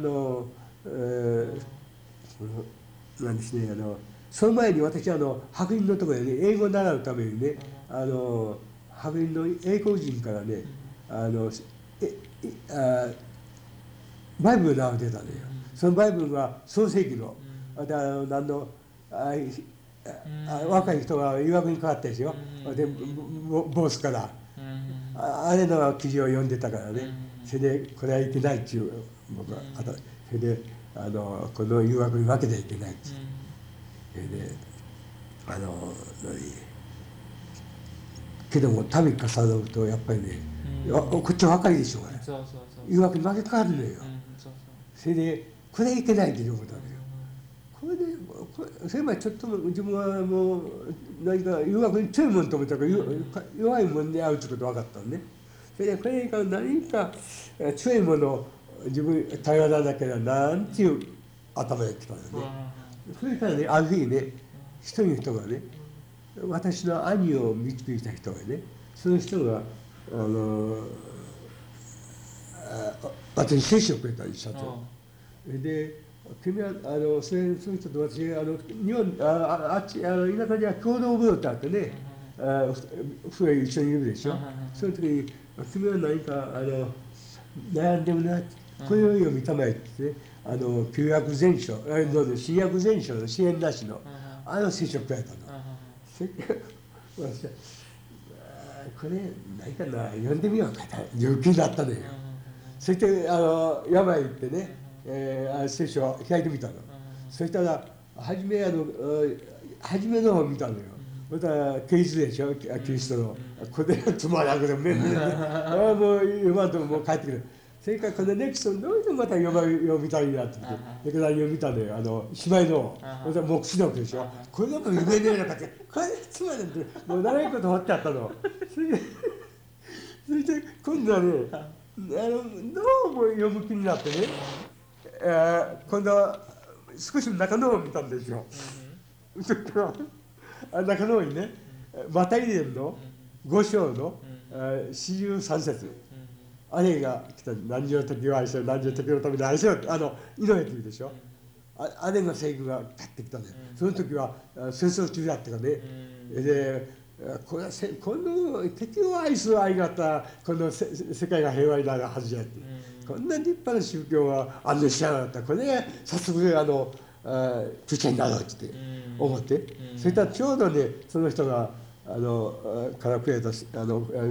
なんですね、その前に私白人のところで、ね、英語を習うためにね、白人の英国人からね、バイブルを習ってたのよ。そのバイブルが創世記の、若い人が誘惑にかかったでしょ。でボスから。あれの記事を読んでたからね、それでこれはいけないっていう僕はそれでこの誘惑に負けてはいけないって、それでけども度重なるとやっぱりね、こっちは若いでしょうがね、誘惑に負けかかるのよ。それでこれはいけないっていうことなのよ。これでそれまでちょっと自分はもう何か誘惑に強いもんと思ったから弱いもんに合うってこと分かったのね。それでこれから何か強いものを自分頼らなきゃなんていう頭で来たのね。それからねある日ね一人の人がね私の兄を導いた人がねその人が私に聖書をくれたりしたと。で君はそういう人と私日本あっち田舎には共同風呂ってあってね夫婦一緒にいるでしょ。その時に君は何か悩んでるなこれを読みたまえって旧約全書新約全書の支援なしの聖書をくれたの。それで私はこれ何かな読んでみようかという気になったのよ。そして山へ行ってね聖書を開いてみたの。そしたら初めの方を見たのよ。またキリストでしょ、キリストの。これつまらなくてももう読まんともう帰ってくる。それからこのネクストどうしてまた読みたいなって言って、それから読みたのよ。姉妹の方、それ黙示録でしょ。これなんか読めねえのかって、これつまらなくて、もう長いこと掘ってあったの。それで今度はね、どうも読む気になってね。今度は少し中の方を見たんですよ。そしたら中の方にねマタイ伝の5章の43節あれが来た何十敵を愛せ何十敵のために愛せよって祈れって言うでしょ。あれの聖句が立ってきたね。その時は戦争中だったからね。でこの敵を愛す愛があったらこの世界が平和になるはずじゃって。こんな立派な宗教があんの知らなかったらこれが早速クリスチャンになろうって思って、そしたらちょうどねその人がからくれた人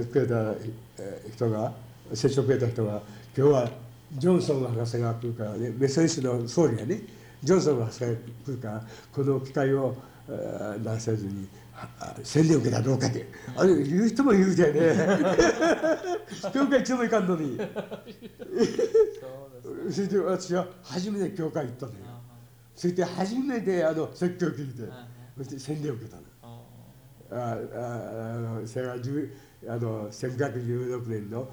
が聖書くれた人が今日はジョンソン博士が来るからねメソリストの総理がねジョンソン博士が来るからこの機会を出せずに洗礼を受けたらどうかって言う人も言うじゃね教会一度も行かんのにそれで私は初めて教会行ったのよ。それで初めて説教を聞いてそして洗礼を受けたの。それは1916年の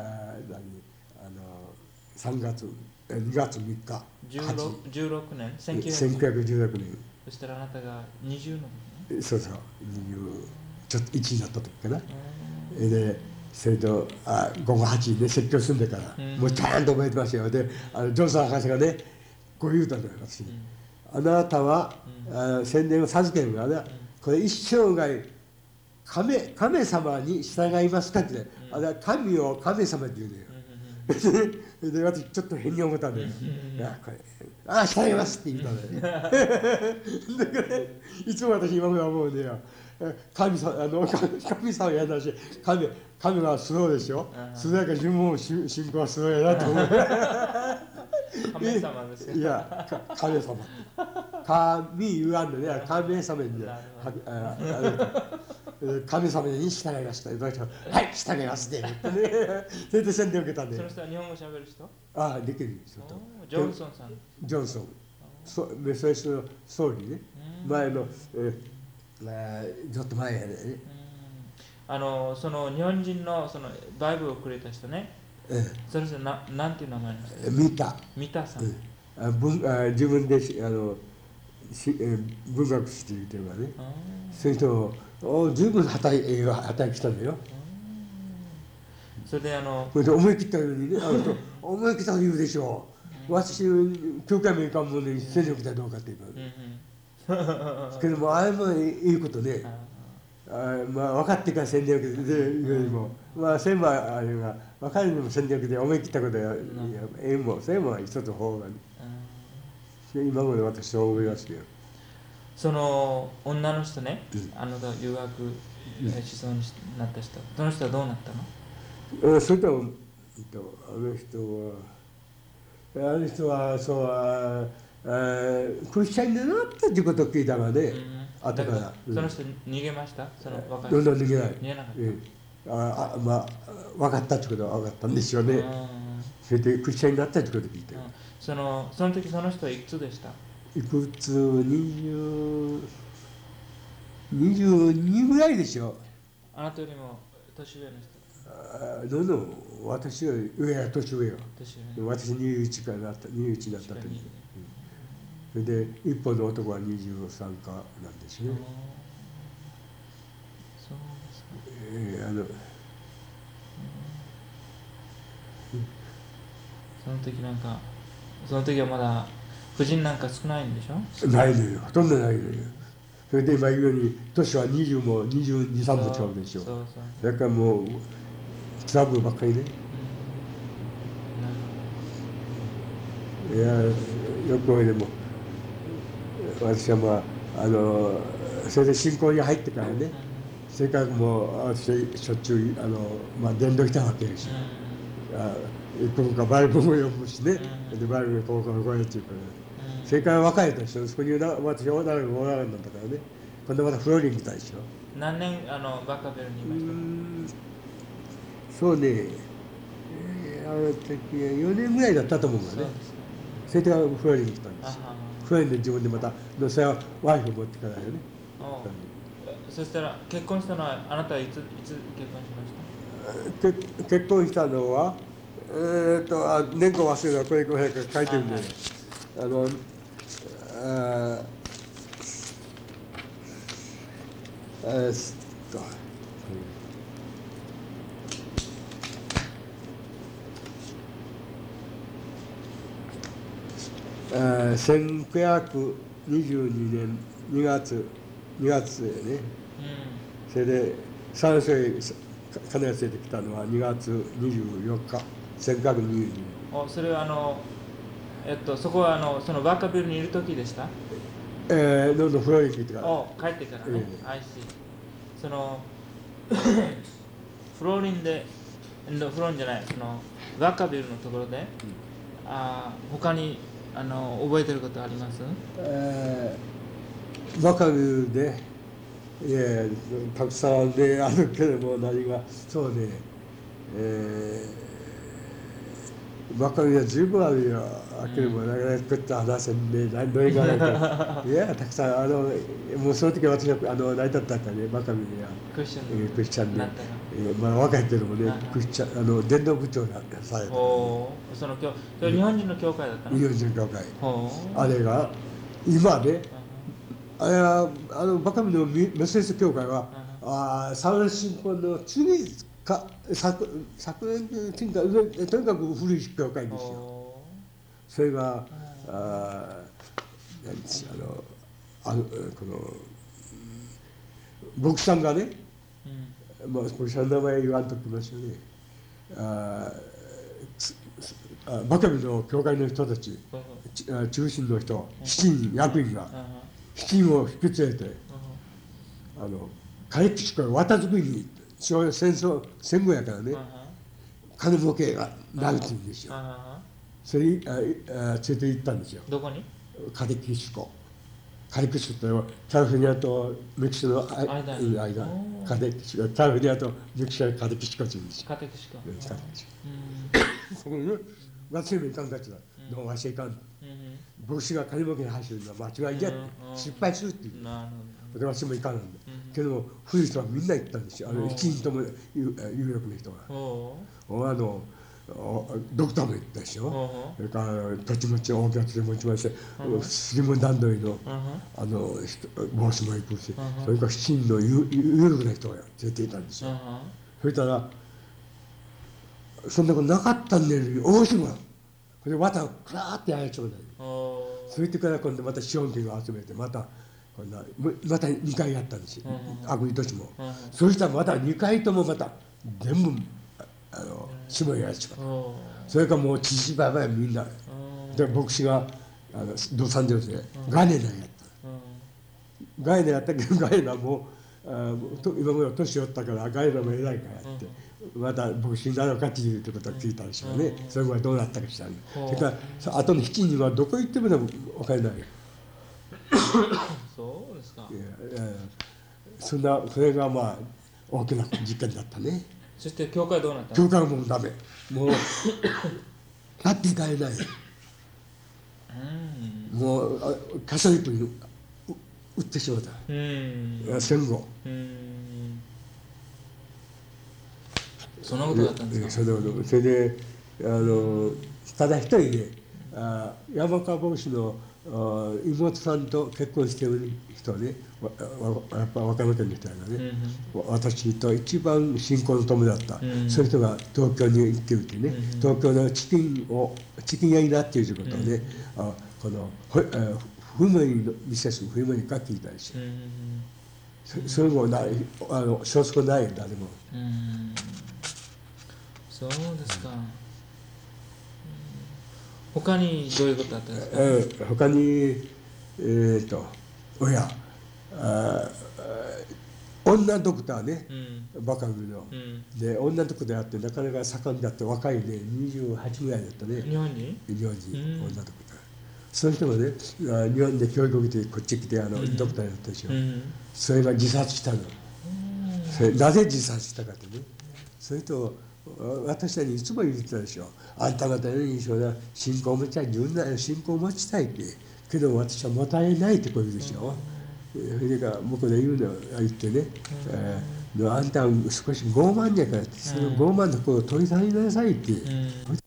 3月2月3日 16年 1916年。 そしたらあなたが20のそうそう20ちょっと1になった時かな。でそれと午後8時で説教するんだから、もうちゃんと覚えてますよ。でジョンソン博士がねこう言うたのよ私に。あなたは宣伝を授けるからね、これ一生涯神様に従いますかって、神を神様って言うのよ。で私ちょっと変に思ったんだよ。従いますって言ったのよ。だからいつも私今まで思うんだよ。神様やだし神はスローでしょ。それだから自分も信仰はスローやなと思う。 神様ですよ。 いや神様。神言わんのね神様に神様に従いました。はい従いますって言ってね。それで洗礼を受けたんで。 その人は日本語喋る人？ できる人と。 ジョンソンさん。 ジョンソン。 メソレスの総理ね、前の、ちょっと前やね。 その日本人のそのバイブルをくれた人ね、その人なんていう名前の人？ 三田さん。 自分で文学していてはね、そういう人を十分働きしたんだよ。 それでこれで思い切ったようにね、思い切ったこと言うでしょう。私、教会もいかんものに戦力だどうかっていうか。けども、あれもいいことね。分かってから戦略でよりも、そういうのはあれが、分かるのも戦略で思い切ったことや、そういうのは一つ方がね。今まで私は思いますよ。 その女の人ね、留学しそうになった人、その人はどうなったの？ それとあの人はそうクリスチャンになったっていうことを聞いたがね、後から。 その人逃げました？その若い人。逃げない。 逃げなかった。 分かったってことは分かったんですよね。それでクリスチャンになったってことを聞いて。 その時その人はいくつでした？ いくつ22ぐらいでしょ。 あなたよりも年上の人？ 私より上や年上よ。私21になった時に。それで一方の男は23かなんですね。 そうですか。その時はまだ夫人なんか少ないんでしょ？ ないのよ、ほとんどないのよ。それで今言うように年は20も22、3も違うでしょ。だからもうトラブルばっかりね。いや、よくでも私はそれで信仰に入ってからね、それからもう私しょっちゅう伝道したわけですよ。一歩かバイブルも読むしね、でバイブルこうこうやっていうから、それから若い年、そこに私はおられなんだからね、今度またフローリング来たでしょ。 何年バカベルにいました？ そうね、あの時4年ぐらいだったと思うからね。それでフローリング来たんですよ。フローリングで自分でまたそれはワイフ持ってからよね。 そしたら結婚したのはあなたはいつ結婚しました？ 結婚したのは年号忘れた、これ書いてるんで、1922年2月ね、それで3歳金谷連れてきたのは2月24日、1922年。 それはそこはそのバカビルにいる時でした？ どんどんフローリング行ってから。 帰ってからね。そのフローリンじゃない、そのバカビルのところで、他に覚えてることあります？ バカビルでたくさんであるけれども、何がそうね、バカビルは十分あるよ。けれどもなかなか食った話せんで、何がないか。いや、たくさんもうその時私は何だったかね、バカビルはクリスチャンで、若いけどもね、クリスチャン伝道部長がされた。 それ日本人の教会だったの？ 日本人の教会。あれが今ね、あれはバカビルのメセス教会はサウナ信仰の次か昨年とにかく古い教会ですよ。それが何ですこの牧師さんがね、牧師さんの名前言わんときますよね。バカビルの教会の人たち、中心の人7人役員が7人を引き連れてカリキシコへ渡りに戦後やからね、金儲けがなるって言うんですよ。それ連れて行ったんですよ。 どこに？ カリキシコ。カリキシコってカリフォルニアとメキシコの間、カリキシコ、カリフォルニアとメキシコのカリキシコって言うんですよ。 カリキシコ。 そこにね、学生のいたんだけど、 逃しちゃいかん。 うん牧師が金儲けに走るのは間違いじゃって、失敗するっていう。 なるほで私も行かなんで。 うんけど、古い人はみんな行ったんですよ。 うん一人とも有力な人が。 ど。 ドクターも行ったでしょ。 ほそれから土地持ち、大きな土地持ちまして、 うんスリム段取りの帽子も行くし、それから七人の有力な人が連れていたんですよ。そしたら、そんなことなかったんだよ、大島。これで綿をクラーってやるちゃうだよ。それでから今度また資本金を集めて、また2回やったんですよ。あぐり土地も。そしたらまた2回ともまた全部、下やっちまう。それからもう父しばばみんな。で、牧師が、ロサンゼルスでガイネラーやった。ガイネラーやったけど、ガイネラーも、今頃年寄ったからガイネラーも偉いからやって、また牧師になるかっていうことを聞いたりしょね。それがどうなったかしたんだ。それから、あとの7人はどこ行ってもお金ないよ。 そうですか。 それがまあ、大きな事件だったね。 そして教会どうなった教会はもうダメ。もう、立っていかれない。もう、カソリックに売ってしまった。戦後。 そんなことだったんですか。 それで、ただ一人で、山川牧師の妹さんと結婚している人ね、やっぱ和歌山県の人やからね、私と一番親交の友だった、そういう人が東京に行ってるってね、東京のチキン屋になっているということをね、このフムイのミセスフムイが聞いたりして、それもない、少数ない誰も。 そうですか。他にどういうことあったんですか。 他に女ドクターね、バカグの、で女ドクターやってなかなか盛んだって若いね28ぐらいだったね。 日本に女ドクター。その人がね日本で教育を受けてこっち来てドクターやったでしょ。それが自殺したの。なぜ自殺したかってね。それと私たちにいつも言ってたでしょ。あんた方の印象は信仰を持ちたい、自分なりの信仰を持ちたいって。けど私は持たれないってこう言うでしょ。それから向こうで言ってね、あんたは少し傲慢じゃからって、その傲慢の心を取り去りなさいって。